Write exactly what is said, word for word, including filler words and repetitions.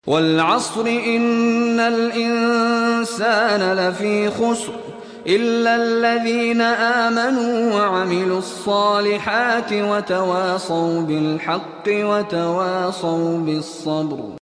وَالْعَصْرِ إِنَّ الْإِنسَانَ لَفِي خُسْرٍ إِلَّا الَّذِينَ آمَنُوا وَعَمِلُوا الصَّالِحَاتِ وَتَوَاصَوْا بِالْحَقِّ وَتَوَاصَوْا بِالصَّبْرِ.